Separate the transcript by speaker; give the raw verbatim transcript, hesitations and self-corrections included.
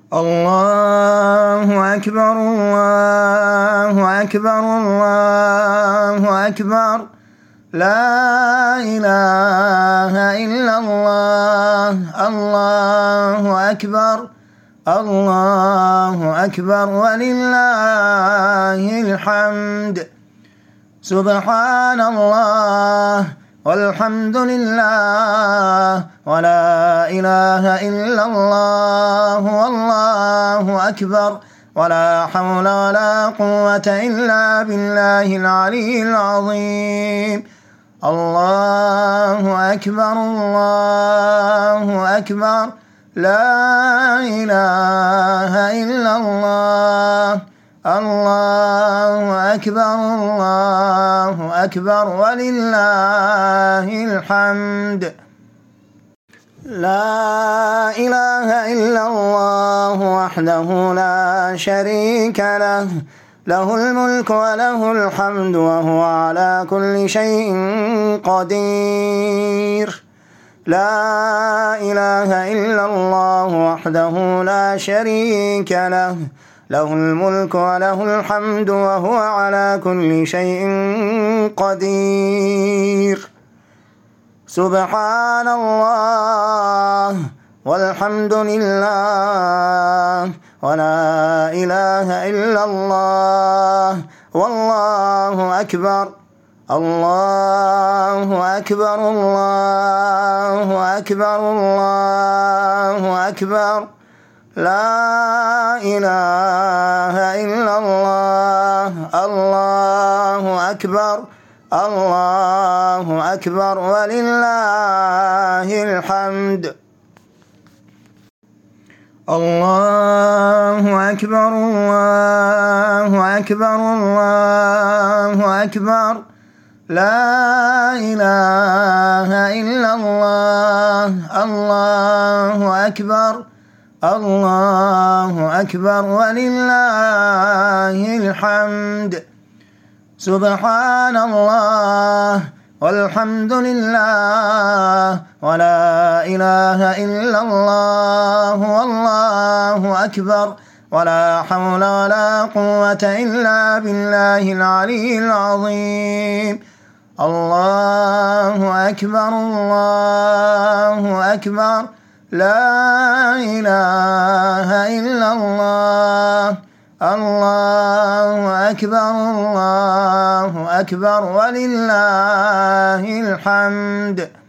Speaker 1: الله أكبر الله أكبر الله أكبر لا إله إلا الله الله أكبر الله أكبر ولله الحمد سبحان الله والحمد لله ولا إله إلا الله والله أكبر ولا حول ولا قوة إلا بالله العلي العظيم الله أكبر الله أكبر لا إله إلا الله الله أكبر الله أكبر ولله الحمد لا إله إلا الله وحده لا شريك له له الملك وله الحمد وهو على كل شيء قدير لا إله إلا الله وحده لا شريك له له الملك وله الحمد وهو على كل شيء قدير سبحان الله والحمد لله ولا إله إلا الله والله أكبر الله أكبر الله أكبر الله أكبر لا إله إلا الله الله أكبر الله أكبر ولله الحمد الله أكبر الله أكبر الله أكبر لا إله إلا الله الله أكبر الله أكبر ولله الحمد سبحان الله والحمد لله ولا إله إلا الله والله أكبر ولا حول ولا قوة إلا بالله العلي العظيم الله أكبر الله أكبر لا إله إلا الله الله أكبر الله أكبر ولله الحمد